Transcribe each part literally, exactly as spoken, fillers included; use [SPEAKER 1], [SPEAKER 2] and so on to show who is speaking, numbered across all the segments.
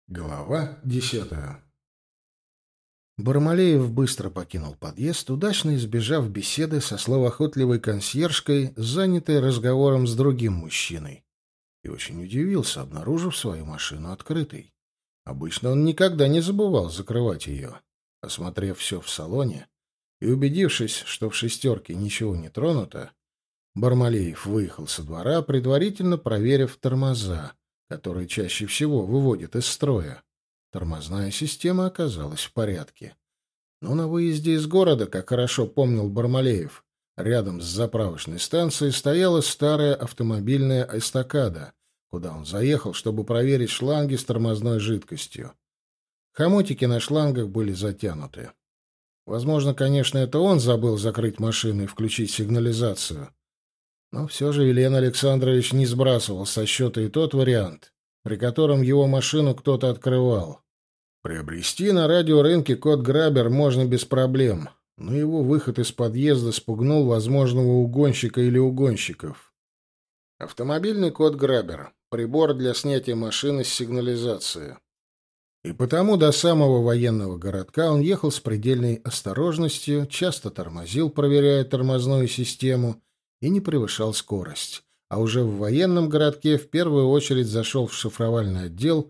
[SPEAKER 1] Глава десятая. Бармалеев быстро покинул подъезд, удачно избежав беседы со словоохотливой консьержкой, занятой разговором с другим мужчиной, и очень удивился, обнаружив свою машину открытой. Обычно он никогда не забывал закрывать ее. Осмотрев все в салоне и убедившись, что в «шестерке» ничего не тронуто, Бармалеев выехал со двора, предварительно проверив тормоза, которые чаще всего выводят из строя. Тормозная система оказалась в порядке. Но на выезде из города, как хорошо помнил Бармалеев, рядом с заправочной станцией стояла старая автомобильная эстакада, куда он заехал, чтобы проверить шланги с тормозной жидкостью. Хомутики на шлангах были затянуты. Возможно, конечно, это он забыл закрыть машину и включить сигнализацию. Но все же Елена Александрович не сбрасывал со счета и тот вариант, при котором его машину кто-то открывал. Приобрести на радиорынке код Грабер можно без проблем, но его выход из подъезда спугнул возможного угонщика или угонщиков. Автомобильный код Грабер — прибор для снятия машины с сигнализации. И потому до самого военного городка он ехал с предельной осторожностью, часто тормозил, проверяя тормозную систему, и не превышал скорость. А уже в военном городке в первую очередь зашел в шифровальный отдел,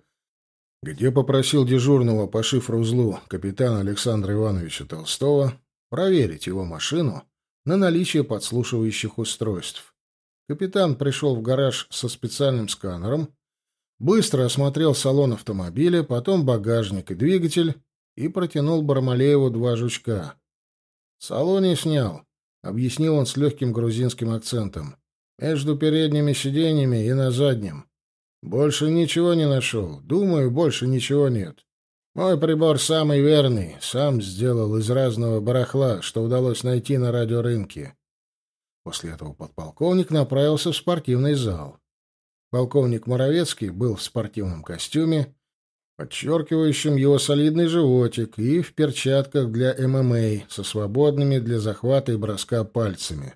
[SPEAKER 1] где попросил дежурного по шифроузлу капитана Александра Ивановича Толстого проверить его машину на наличие подслушивающих устройств. Капитан пришел в гараж со специальным сканером, быстро осмотрел салон автомобиля, потом багажник и двигатель и протянул Бармалееву два жучка. «В салоне снял», — объяснил он с легким грузинским акцентом. «Между передними сиденьями и на заднем. Больше ничего не нашел. Думаю, больше ничего нет. Мой прибор самый верный. Сам сделал из разного барахла, что удалось найти на радиорынке». После этого подполковник направился в спортивный зал. Полковник Моровецкий был в спортивном костюме, подчеркивающим его солидный животик, и в перчатках для эм эм а со свободными для захвата и броска пальцами.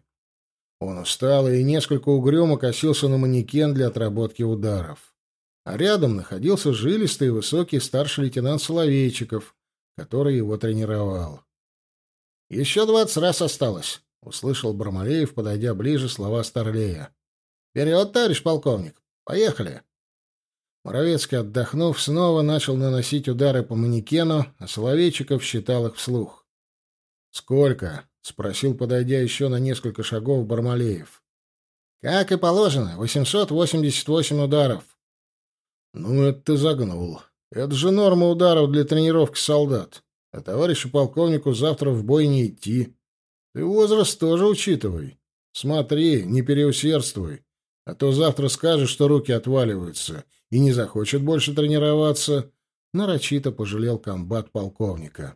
[SPEAKER 1] Он устал и несколько угрюмо косился на манекен для отработки ударов. А рядом находился жилистый и высокий старший лейтенант Соловейчиков, который его тренировал. «Еще двадцать раз осталось», — услышал Бармалеев, подойдя ближе, слова Старлея. «Вперед, товарищ полковник! Поехали!» Моровецкий, отдохнув, снова начал наносить удары по манекену, а Соловейчиков считал их вслух. «Сколько?» — спросил, подойдя еще на несколько шагов, Бармалеев. «Как и положено, восемьсот восемьдесят восемь ударов». «Ну, это ты загнул. Это же норма ударов для тренировки солдат. А товарищу полковнику завтра в бой не идти. Ты возраст тоже учитывай. Смотри, не переусердствуй, а то завтра скажешь, что руки отваливаются, и не захочет больше тренироваться», — нарочито пожалел комбат полковника.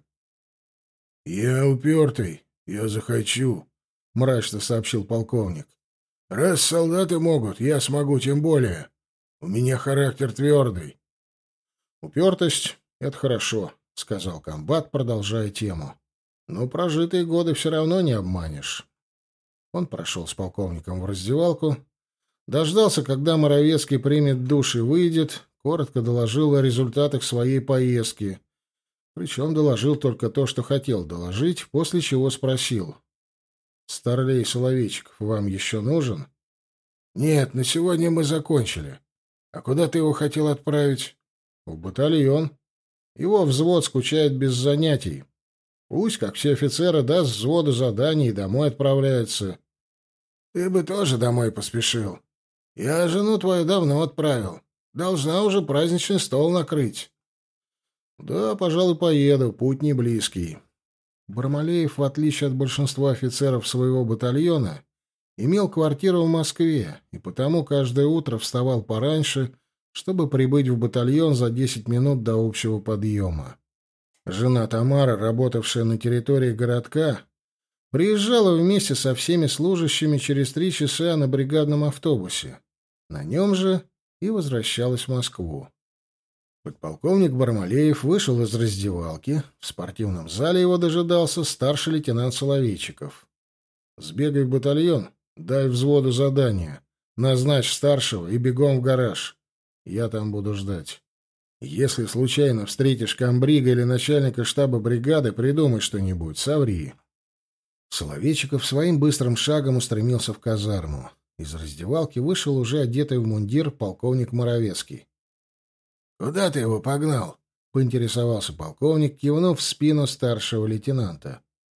[SPEAKER 1] «Я упертый, я захочу», — мрачно сообщил полковник. «Раз солдаты могут, я смогу тем более. У меня характер твердый». «Упертость — это хорошо», — сказал комбат, продолжая тему. «Но прожитые годы все равно не обманешь». Он прошел с полковником в раздевалку, дождался, когда Моровецкий примет душ и выйдет, коротко доложил о результатах своей поездки. Причем доложил только то, что хотел доложить, после чего спросил. «Старлей Соловейчиков вам еще нужен?» «Нет, на сегодня мы закончили. А куда ты его хотел отправить?» «В батальон. Его взвод скучает без занятий. Пусть, как все офицеры, даст взводу задание и домой отправляется». «Ты бы тоже домой поспешил. Я жену твою давно отправил. Должна уже праздничный стол накрыть». «Да, пожалуй, поеду. Путь не близкий». Бармалеев, в отличие от большинства офицеров своего батальона, имел квартиру в Москве и потому каждое утро вставал пораньше, чтобы прибыть в батальон за десять минут до общего подъема. Жена Тамара, работавшая на территории городка, приезжала вместе со всеми служащими через три часа на бригадном автобусе. На нем же и возвращалась в Москву. Подполковник Бармалеев вышел из раздевалки. В спортивном зале его дожидался старший лейтенант Соловейчиков. «Сбегай в батальон, дай взводу задание, назначь старшего и бегом в гараж. Я там буду ждать». Если случайно встретишь комбрига или начальника штаба бригады, придумай что-нибудь, соври. Соловейчиков своим быстрым шагом устремился в казарму. Из раздевалки вышел уже одетый в мундир полковник Моровецкий. — Куда ты его погнал? — поинтересовался полковник, кивнув в спину старшего лейтенанта.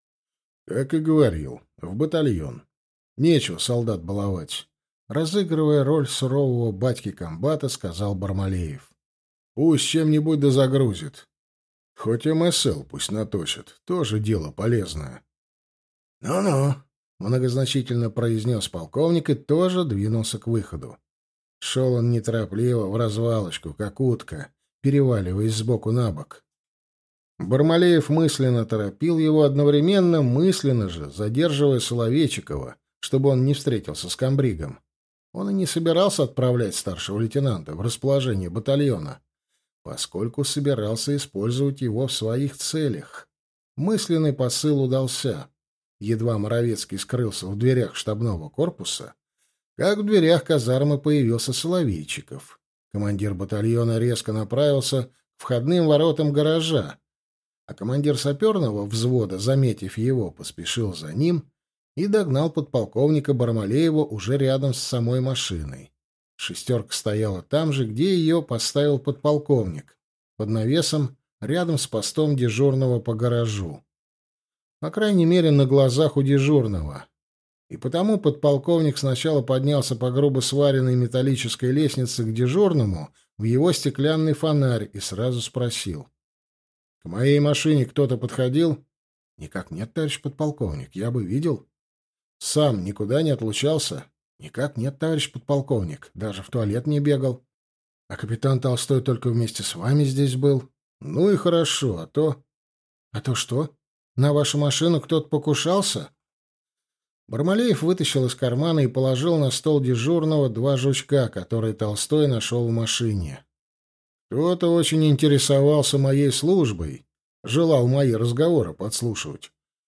[SPEAKER 1] — Как и говорил, в батальон. Нечего солдат баловать. Разыгрывая роль сурового батьки комбата, сказал Бармалеев. — Пусть чем-нибудь да загрузит. Хоть МСЛ пусть наточит, тоже дело полезное. «Ну — Ну-ну, — многозначительно произнес полковник и тоже двинулся к выходу. Шел он неторопливо, в развалочку, как утка, переваливаясь сбоку на бок. Бармалеев мысленно торопил его, одновременно мысленно же задерживая Соловейчикова, чтобы он не встретился с комбригом. Он и не собирался отправлять старшего лейтенанта в расположение батальона, поскольку собирался использовать его в своих целях. Мысленный посыл удался. Едва Моровецкий скрылся в дверях штабного корпуса, как в дверях казармы появился Соловейчиков. Командир батальона резко направился к входным воротам гаража, а командир саперного взвода, заметив его, поспешил за ним и догнал подполковника Бармалеева уже рядом с самой машиной. Шестерка стояла там же, где ее поставил подполковник, под навесом, рядом с постом дежурного по гаражу. По крайней мере, на глазах у дежурного. И потому подполковник сначала поднялся по грубо сваренной металлической лестнице к дежурному в его стеклянный фонарь и сразу спросил. — К моей машине кто-то подходил? — Никак нет, товарищ подполковник, я бы видел. — Сам никуда не отлучался? — Никак нет, товарищ подполковник, даже в туалет не бегал. — А капитан Толстой только вместе с вами здесь был? — Ну и хорошо, а то... — А то что? На вашу машину кто-то покушался? Бармалеев вытащил из кармана и положил на стол дежурного два жучка, которые Толстой нашел в машине. Кто-то очень интересовался моей службой, желал мои разговоры подслушивать.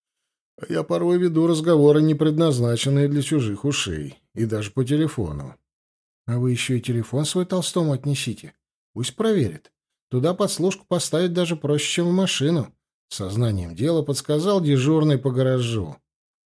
[SPEAKER 1] А я порой веду разговоры, не предназначенные для чужих ушей, и даже по телефону. А вы еще и телефон свой Толстому отнесите. Пусть проверит. Туда подслушку поставить даже проще, чем в машину. Сознанием дела подсказал дежурный по гаражу.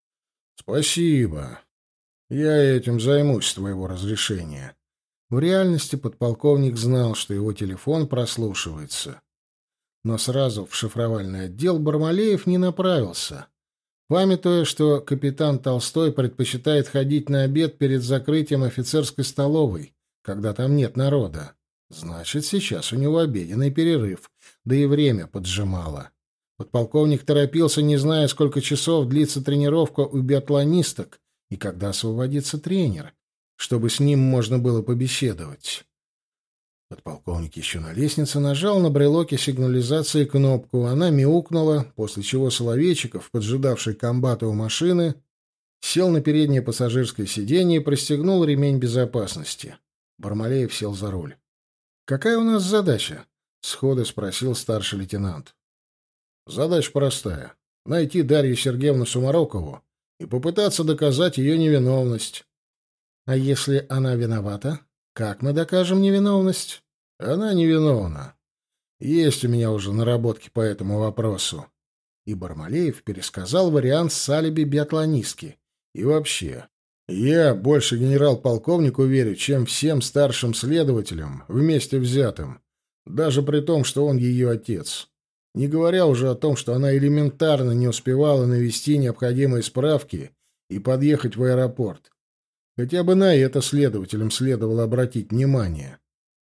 [SPEAKER 1] «Спасибо. Я этим займусь, с твоего разрешения». В реальности подполковник знал, что его телефон прослушивается. Но сразу в шифровальный отдел Бармалеев не направился, памятуя, что капитан Толстой предпочитает ходить на обед перед закрытием офицерской столовой, когда там нет народа. Значит, сейчас у него обеденный перерыв, да и время поджимало. Подполковник торопился, не зная, сколько часов длится тренировка у биатлонисток и когда освободится тренер, чтобы с ним можно было побеседовать. Подполковник еще на лестнице нажал на брелоке сигнализации кнопку, она мяукнула, после чего Соловейчиков, поджидавший комбата у машины, сел на переднее пассажирское сиденье и пристегнул ремень безопасности. Бармалеев сел за руль. «Какая у нас задача?» — сходу спросил старший лейтенант. Задача простая — найти Дарью Сергеевну Сумарокову и попытаться доказать ее невиновность. А если она виновата, как мы докажем невиновность? Она невиновна. Есть у меня уже наработки по этому вопросу. И Бармалеев пересказал вариант с алиби биатлонистки. И вообще, я больше генерал-полковнику верю, чем всем старшим следователям, вместе взятым, даже при том, что он ее отец. Не говоря уже о том, что она элементарно не успевала навести необходимые справки и подъехать в аэропорт. Хотя бы на это следователям следовало обратить внимание.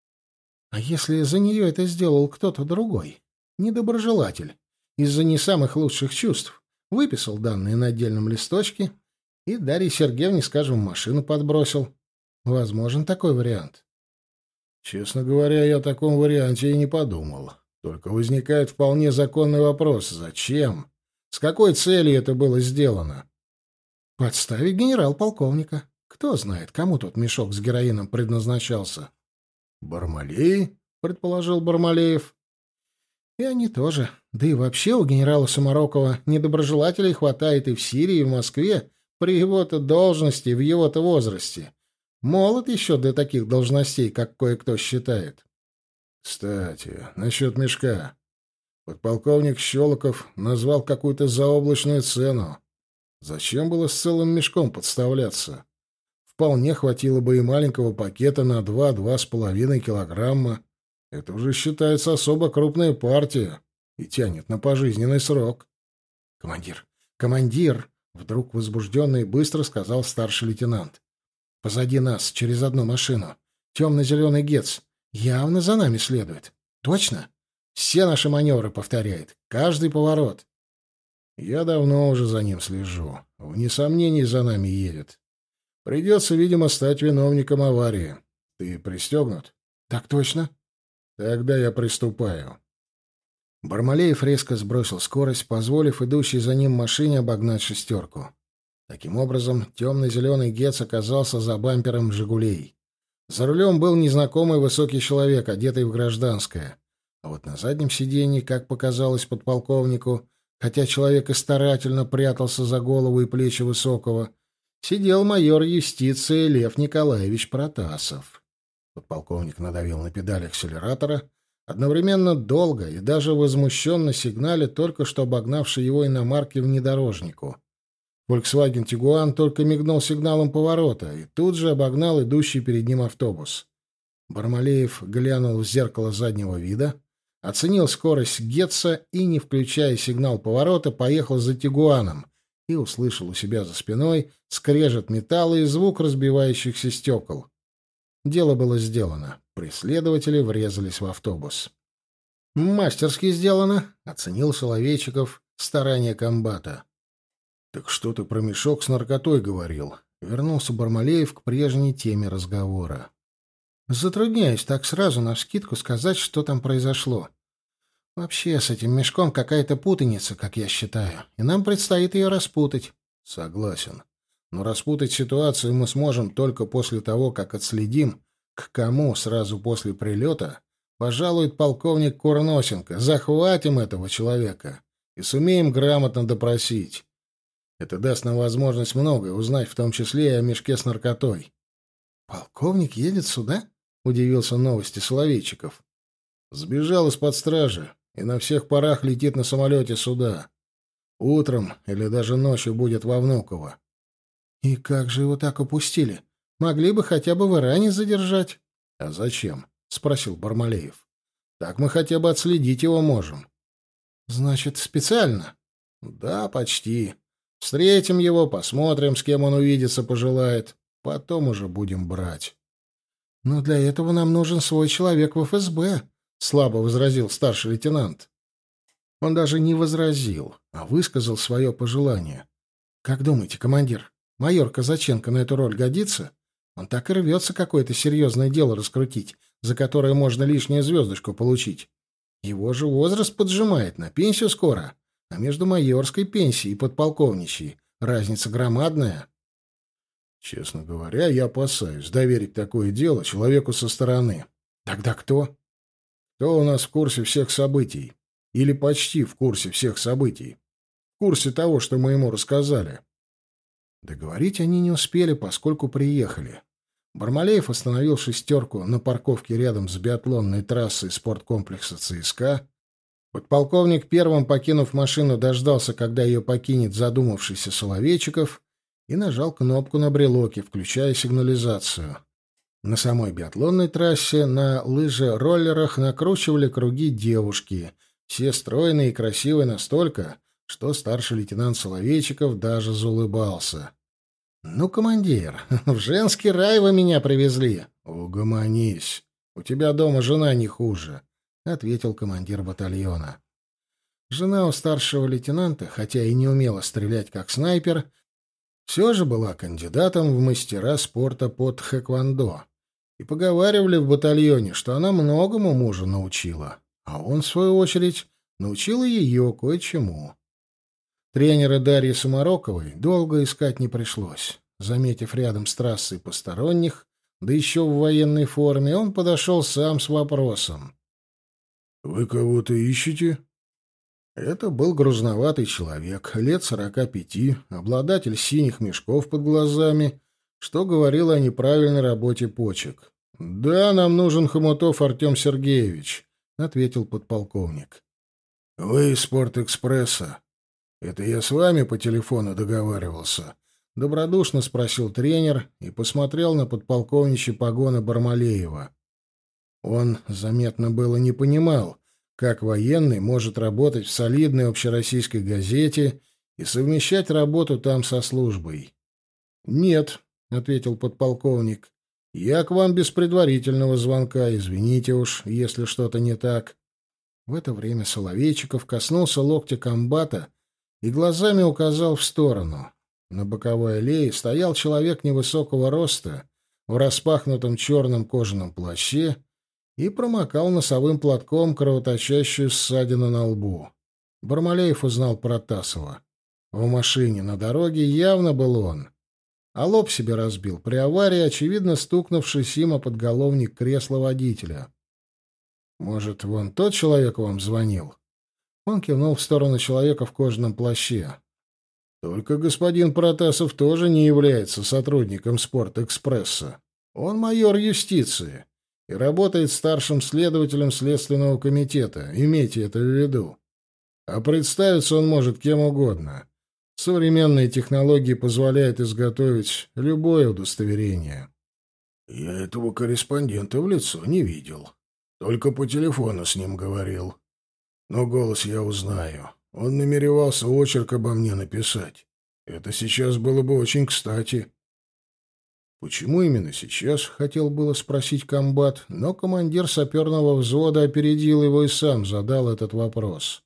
[SPEAKER 1] А если за нее это сделал кто-то другой, недоброжелатель, из-за не самых лучших чувств, выписал данные на отдельном листочке и Дарье Сергеевне, скажем, в машину подбросил? Возможен такой вариант? Честно говоря, я о таком варианте и не подумал. Только возникает вполне законный вопрос: зачем? С какой целью это было сделано? Подставить генерал-полковника. Кто знает, кому тот мешок с героином предназначался? Бармалей, предположил Бармалеев. И они тоже. Да и вообще у генерала Сумарокова недоброжелателей хватает и в Сирии, и в Москве, при его-то должности, в его-то возрасте. Молод еще для таких должностей, как кое-кто считает. Кстати, насчет мешка. Подполковник Щелоков назвал какую-то заоблачную цену. Зачем было с целым мешком подставляться? Вполне хватило бы и маленького пакета на два-два с половиной килограмма. Это уже считается особо крупная партия и тянет на пожизненный срок. «Командир! Командир!» — вдруг возбужденно и быстро сказал старший лейтенант. «Позади нас, через одну машину. Темно-зеленый гец. Явно за нами следует. Точно? Все наши маневры повторяет. Каждый поворот». «Я давно уже за ним слежу. Вне сомнений, за нами едет. Придется, видимо, стать виновником аварии. Ты пристегнут?» «Так точно». «Тогда я приступаю». Бармалеев резко сбросил скорость, позволив идущей за ним машине обогнать шестерку. Таким образом, темно-зеленый гец оказался за бампером «Жигулей». За рулем был незнакомый высокий человек, одетый в гражданское. А вот на заднем сиденье, как показалось подполковнику, хотя человек и старательно прятался за голову и плечи Высокого, сидел майор юстиции Лев Николаевич Протасов. Подполковник надавил на педаль акселератора, одновременно долго и даже возмущенно сигналя только что обогнавший его иномарки внедорожнику. Volkswagen Tiguan только мигнул сигналом поворота и тут же обогнал идущий перед ним автобус. Бармалеев глянул в зеркало заднего вида, оценил скорость Гетца и, не включая сигнал поворота, поехал за Тигуаном и услышал у себя за спиной скрежет металла и звук разбивающихся стекол. Дело было сделано. Преследователи врезались в автобус. «Мастерски сделано», — оценил Соловейчиков старания комбата. «Так что ты про мешок с наркотой говорил?» — вернулся Бармалеев к прежней теме разговора. «Затрудняюсь так сразу навскидку сказать, что там произошло. Вообще, с этим мешком какая-то путаница, как я считаю, и нам предстоит ее распутать». «Согласен. Но распутать ситуацию мы сможем только после того, как отследим, к кому сразу после прилета пожалует полковник Курносенко, захватим этого человека и сумеем грамотно допросить. Это даст нам возможность многое узнать, в том числе и о мешке с наркотой». «Полковник едет сюда?» — удивился новости Соловейчиков. «Сбежал из-под стражи и на всех парах летит на самолете сюда. Утром или даже ночью будет во Внуково». «И как же его так упустили? Могли бы хотя бы в Иране задержать». «А зачем?» — спросил Бармалеев. «Так мы хотя бы отследить его можем». «Значит, специально?» «Да, почти. Встретим его, посмотрим, с кем он увидеться пожелает. Потом уже будем брать». «Но для этого нам нужен свой человек в эф эс бэ», — слабо возразил старший лейтенант. Он даже не возразил, а высказал свое пожелание. «Как думаете, командир, майор Казаченко на эту роль годится? Он так и рвется какое-то серьезное дело раскрутить, за которое можно лишнюю звездочку получить. Его же возраст поджимает, на пенсию скоро, а между майорской пенсией и подполковничьей разница громадная». «Честно говоря, я опасаюсь доверить такое дело человеку со стороны». «Тогда кто?» «Кто у нас в курсе всех событий? Или почти в курсе всех событий? В курсе того, что мы ему рассказали?» Договорить они не успели, поскольку приехали. Бармалеев остановил «шестерку» на парковке рядом с биатлонной трассой спорткомплекса ЦСКА. Подполковник, первым покинув машину, дождался, когда ее покинет задумавшийся Соловейчиков, и нажал кнопку на брелоке, включая сигнализацию. На самой биатлонной трассе на лыже-роллерах накручивали круги девушки, все стройные и красивые настолько, что старший лейтенант Соловейчиков даже заулыбался. «Ну, командир, в женский рай вы меня привезли!» «Угомонись, у тебя дома жена не хуже», — ответил командир батальона. Жена у старшего лейтенанта, хотя и не умела стрелять как снайпер, все же была кандидатом в мастера спорта по тхэквондо. И поговаривали в батальоне, что она многому мужа научила, а он, в свою очередь, научил и ее кое-чему. Тренера Дарьи Самароковой долго искать не пришлось. Заметив рядом с трассой посторонних, да еще в военной форме, он подошел сам с вопросом. «Вы кого-то ищете?» Это был грузноватый человек, лет сорока пяти, обладатель синих мешков под глазами, что говорило о неправильной работе почек. «Да, нам нужен Хомутов Артем Сергеевич», — ответил подполковник. «Вы из «Спортэкспресса». Это я с вами по телефону договаривался?» — добродушно спросил тренер и посмотрел на подполковничьи погоны Бармалеева. Он, заметно было, не понимал, как военный может работать в солидной общероссийской газете и совмещать работу там со службой. «Нет», — ответил подполковник, — «я к вам без предварительного звонка, извините уж, если что-то не так». В это время Соловейчиков коснулся локтя комбата и глазами указал в сторону. На боковой аллее стоял человек невысокого роста в распахнутом черном кожаном плаще и промокал носовым платком кровоточащую ссадину на лбу. Бармалеев узнал Протасова. В машине на дороге явно был он. А лоб себе разбил при аварии, очевидно стукнувшись им о подголовник кресла водителя. «Может, вон тот человек вам звонил?» Он кивнул в сторону человека в кожаном плаще. «Только господин Протасов тоже не является сотрудником «Спортэкспресса». Он майор юстиции и работает старшим следователем Следственного комитета. Имейте это в виду. А представиться он может кем угодно. Современные технологии позволяют изготовить любое удостоверение». «Я этого корреспондента в лицо не видел. Только по телефону с ним говорил. Но голос я узнаю. Он намеревался очерк обо мне написать. Это сейчас было бы очень кстати». Почему именно сейчас, хотел было спросить комбат, но командир саперного взвода опередил его и сам задал этот вопрос.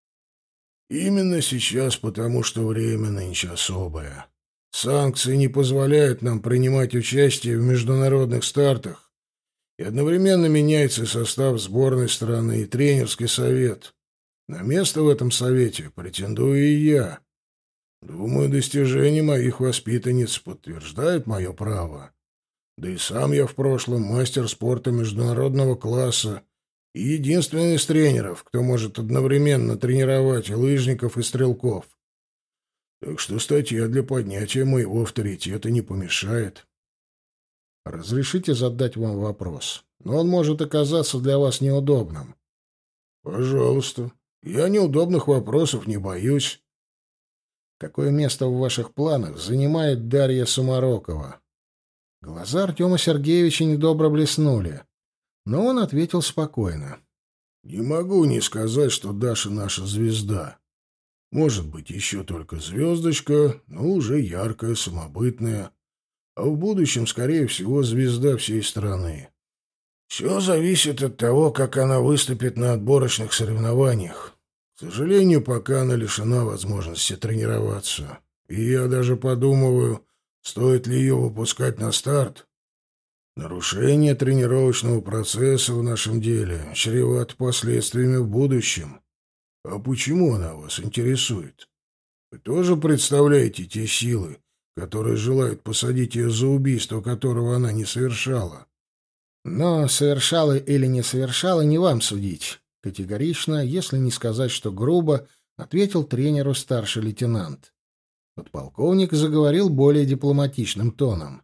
[SPEAKER 1] «Именно сейчас, потому что время нынче особое. Санкции не позволяют нам принимать участие в международных стартах, и одновременно меняется и состав сборной страны, и тренерский совет. На место в этом совете претендую и я. Думаю, достижения моих воспитанниц подтверждают мое право. Да и сам я в прошлом мастер спорта международного класса и единственный из тренеров, кто может одновременно тренировать и лыжников, и стрелков. Так что статья для поднятия моего авторитета не помешает». «Разрешите задать вам вопрос, но он может оказаться для вас неудобным». «Пожалуйста. Я неудобных вопросов не боюсь». «Какое место в ваших планах занимает Дарья Сумарокова?» Глаза Артема Сергеевича недобро блеснули, но он ответил спокойно. «Не могу не сказать, что Даша наша звезда. Может быть, еще только звездочка, но уже яркая, самобытная. А в будущем, скорее всего, звезда всей страны. Все зависит от того, как она выступит на отборочных соревнованиях. К сожалению, пока она лишена возможности тренироваться. И я даже подумываю, стоит ли ее выпускать на старт. Нарушение тренировочного процесса в нашем деле чревато последствиями в будущем. А почему она вас интересует? Вы тоже представляете те силы, которые желают посадить ее за убийство, которого она не совершала?» «Но совершала или не совершала, не вам судить», — категорично, если не сказать, что грубо, ответил тренеру старший лейтенант. Подполковник заговорил более дипломатичным тоном.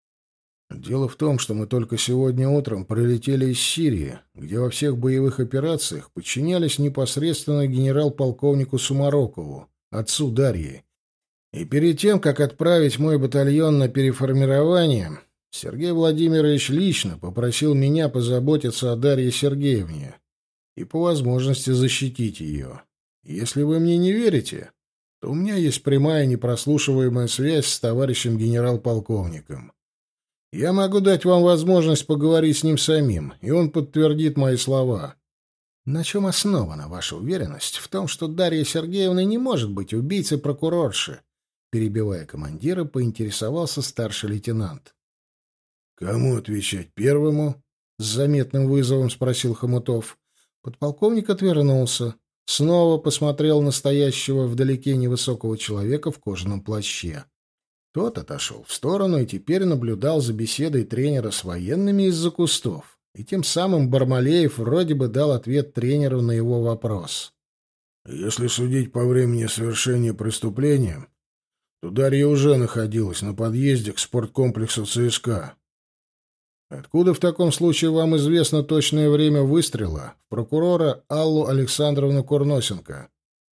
[SPEAKER 1] «Дело в том, что мы только сегодня утром прилетели из Сирии, где во всех боевых операциях подчинялись непосредственно генерал-полковнику Сумарокову, отцу Дарьи. И перед тем, как отправить мой батальон на переформирование, Сергей Владимирович лично попросил меня позаботиться о Дарье Сергеевне и по возможности защитить ее. Если вы мне не верите, то у меня есть прямая непрослушиваемая связь с товарищем генерал-полковником. Я могу дать вам возможность поговорить с ним самим, и он подтвердит мои слова». «На чем основана ваша уверенность в том, что Дарья Сергеевна не может быть убийцей прокурорши?» Перебивая командира, поинтересовался старший лейтенант. «Кому отвечать первому?» — с заметным вызовом спросил Хомутов. Подполковник отвернулся, снова посмотрел на стоящего вдалеке невысокого человека в кожаном плаще. Тот отошел в сторону и теперь наблюдал за беседой тренера с военными из-за кустов. И тем самым Бармалеев вроде бы дал ответ тренеру на его вопрос. «Если судить по времени совершения преступления, то Дарья уже находилась на подъезде к спорткомплексу ЦСКА. Откуда в таком случае вам известно точное время выстрела в прокурора Аллу Александровну Курносенко?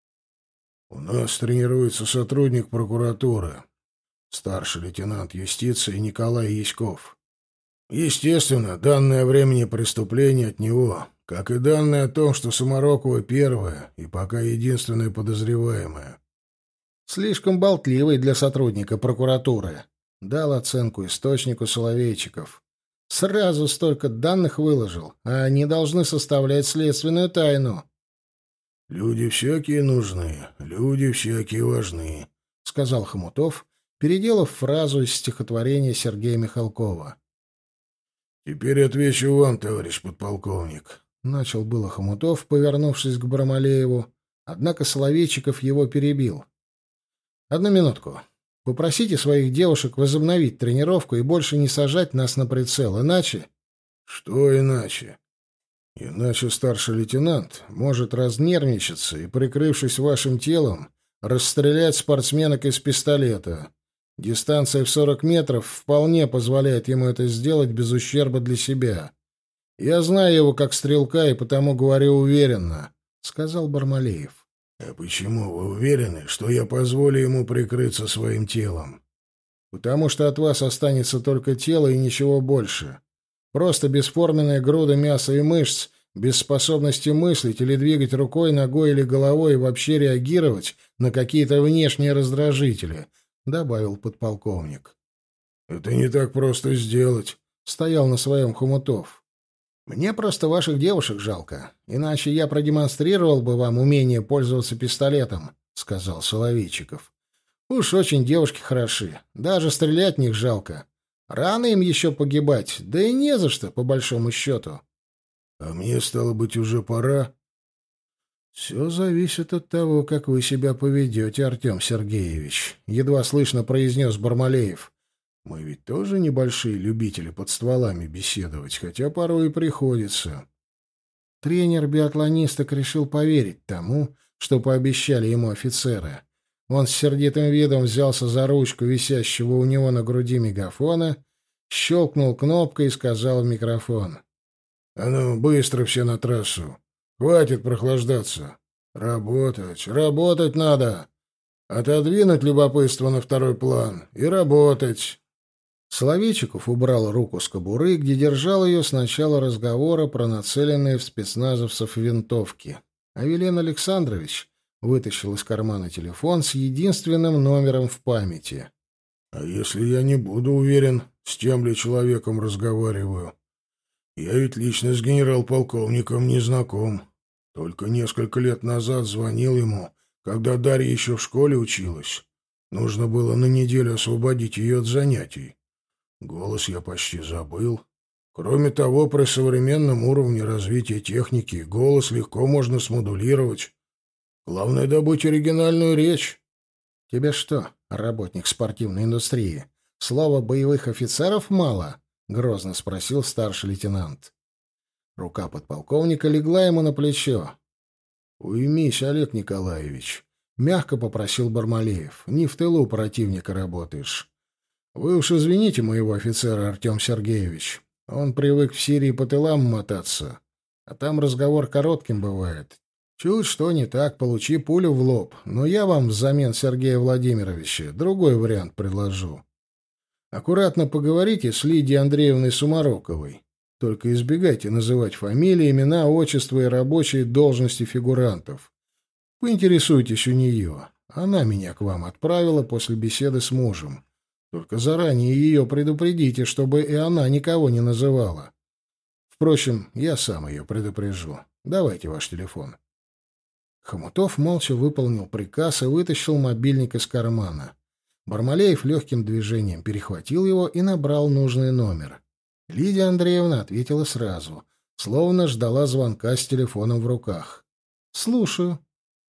[SPEAKER 1] У нас тренируется сотрудник прокуратуры, старший лейтенант юстиции Николай Яськов. Естественно, данные о времени преступления от него, как и данные о том, что Самарокова первая и пока единственная подозреваемая. Слишком болтливый для сотрудника прокуратуры. Дал оценку источнику Соловейчиков. Сразу столько данных выложил, а они должны составлять следственную тайну. «Люди всякие нужны, люди всякие важны», — сказал Хомутов, переделав фразу из стихотворения Сергея Михалкова. «Теперь отвечу вам, товарищ подполковник», — начал было Хомутов, повернувшись к Бармалееву, однако Соловейчиков его перебил. «Одну минутку. Попросите своих девушек возобновить тренировку и больше не сажать нас на прицел, иначе...» «Что иначе?» «Иначе старший лейтенант может разнервничаться и, прикрывшись вашим телом, расстрелять спортсменок из пистолета. Дистанция в сорок метров вполне позволяет ему это сделать без ущерба для себя. Я знаю его как стрелка и потому говорю уверенно», — сказал Бармалеев. «А почему вы уверены, что я позволю ему прикрыться своим телом?» «Потому что от вас останется только тело и ничего больше. Просто бесформенная груда мяса и мышц, без способности мыслить или двигать рукой, ногой или головой и вообще реагировать на какие-то внешние раздражители», — добавил подполковник. «Это не так просто сделать», — стоял на своем Хомутов. «Мне просто ваших девушек жалко, иначе я продемонстрировал бы вам умение пользоваться пистолетом», — сказал Соловейчиков. «Уж очень девушки хороши, даже стрелять в них жалко. Рано им еще погибать, да и не за что, по большому счету». «А мне, стало быть, уже пора?» «Все зависит от того, как вы себя поведете, Артем Сергеевич», — едва слышно произнес Бармалеев. «Мы ведь тоже небольшие любители под стволами беседовать, хотя порой и приходится». Тренер биатлонисток решил поверить тому, что пообещали ему офицеры. Он с сердитым видом взялся за ручку висящего у него на груди мегафона, щелкнул кнопкой и сказал в микрофон: «А ну, быстро все на трассу! Хватит прохлаждаться! Работать, работать надо! Отодвинуть любопытство на второй план и работать!» Соловейчиков убрал руку с кобуры, где держал ее с начала разговора про нацеленные в спецназовцев винтовки. А Велен Александрович вытащил из кармана телефон с единственным номером в памяти. «А если я не буду уверен, с тем ли человеком разговариваю? Я ведь лично с генерал-полковником не знаком. Только несколько лет назад звонил ему, когда Дарья еще в школе училась. Нужно было на неделю освободить ее от занятий. Голос я почти забыл. Кроме того, при современном уровне развития техники голос легко можно смодулировать. Главное — добыть оригинальную речь». «Тебе что, работник спортивной индустрии, слова боевых офицеров мало?» — грозно спросил старший лейтенант. Рука подполковника легла ему на плечо. «Уймись, Олег Николаевич», — мягко попросил Бармалеев. «Не в тылу противника работаешь. Вы уж извините моего офицера, Артем Сергеевич. Он привык в Сирии по тылам мотаться, а там разговор коротким бывает. Чуть что не так, получи пулю в лоб, но я вам взамен Сергея Владимировича другой вариант предложу. Аккуратно поговорите с Лидией Андреевной Сумароковой. Только избегайте называть фамилии, имена, отчества и рабочие должности фигурантов. Поинтересуйтесь у нее. Она меня к вам отправила после беседы с мужем. Только заранее ее предупредите, чтобы и она никого не называла. Впрочем, я сам ее предупрежу. Давайте ваш телефон». Хомутов молча выполнил приказ и вытащил мобильник из кармана. Бармалеев легким движением перехватил его и набрал нужный номер. Лидия Андреевна ответила сразу, словно ждала звонка с телефоном в руках. «Слушаю».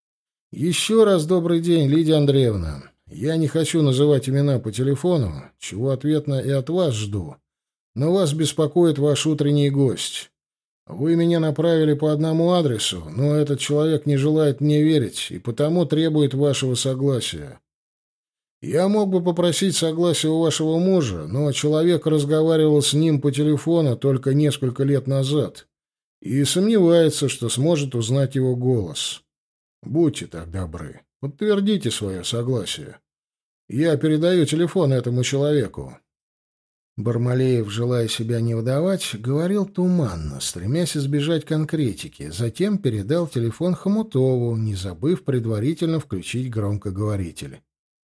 [SPEAKER 1] «Еще раз добрый день, Лидия Андреевна. Я не хочу называть имена по телефону, чего ответно и от вас жду. Но вас беспокоит ваш утренний гость. Вы меня направили по одному адресу, но этот человек не желает мне верить и потому требует вашего согласия. Я мог бы попросить согласия у вашего мужа, но человек разговаривал с ним по телефону только несколько лет назад и сомневается, что сможет узнать его голос. Будьте так добры, подтвердите свое согласие. Я передаю телефон этому человеку». Бармалеев, желая себя не выдавать, говорил туманно, стремясь избежать конкретики, затем передал телефон Хомутову, не забыв предварительно включить громкоговоритель.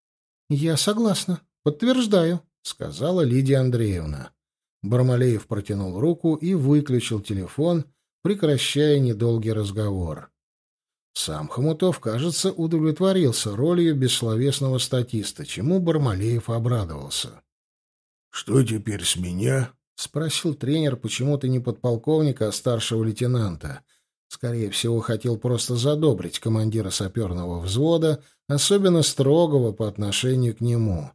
[SPEAKER 1] «Я согласна. Подтверждаю», — сказала Лидия Андреевна. Бармалеев протянул руку и выключил телефон, прекращая недолгий разговор. Сам Хомутов, кажется, удовлетворился ролью бессловесного статиста, чему Бармалеев обрадовался. «Что теперь с меня?» — спросил тренер почему-то не подполковника, а старшего лейтенанта. Скорее всего, хотел просто задобрить командира саперного взвода, особенно строгого по отношению к нему.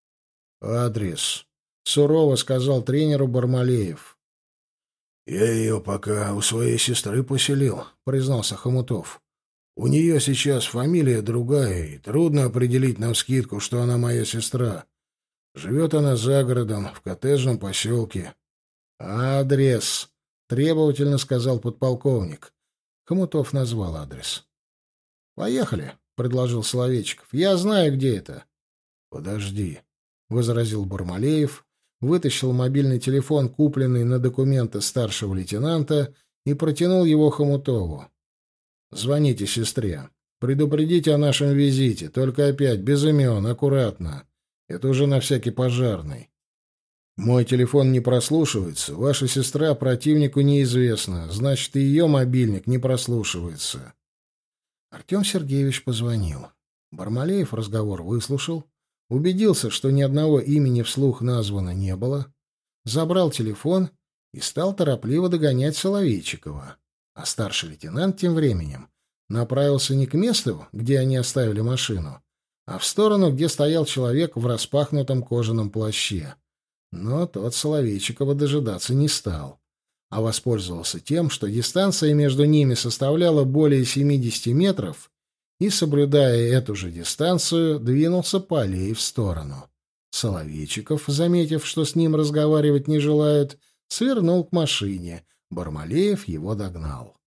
[SPEAKER 1] «Адрес», — сурово сказал тренеру Бармалеев. «Я ее пока у своей сестры поселил», — признался Хомутов. «У нее сейчас фамилия другая, и трудно определить навскидку, что она моя сестра. Живет она за городом, в коттеджном поселке». «Адрес», — требовательно сказал подполковник. Хомутов назвал адрес. «Поехали», — предложил Соловейчиков. «Я знаю, где это». «Подожди», — возразил Бармалеев, вытащил мобильный телефон, купленный на документы старшего лейтенанта, и протянул его Хомутову. «Звоните сестре. Предупредите о нашем визите, только опять без имен, аккуратно. Это уже на всякий пожарный. Мой телефон не прослушивается, ваша сестра противнику неизвестна, значит, и ее мобильник не прослушивается». Артем Сергеевич позвонил. Бармалеев разговор выслушал, убедился, что ни одного имени вслух названо не было, забрал телефон и стал торопливо догонять Соловейчикова. А старший лейтенант тем временем направился не к месту, где они оставили машину, а в сторону, где стоял человек в распахнутом кожаном плаще. Но тот Соловейчикова дожидаться не стал, а воспользовался тем, что дистанция между ними составляла более семидесяти метров, и, соблюдая эту же дистанцию, двинулся по аллее в сторону. Соловейчиков, заметив, что с ним разговаривать не желают, свернул к машине. Бармалеев его догнал.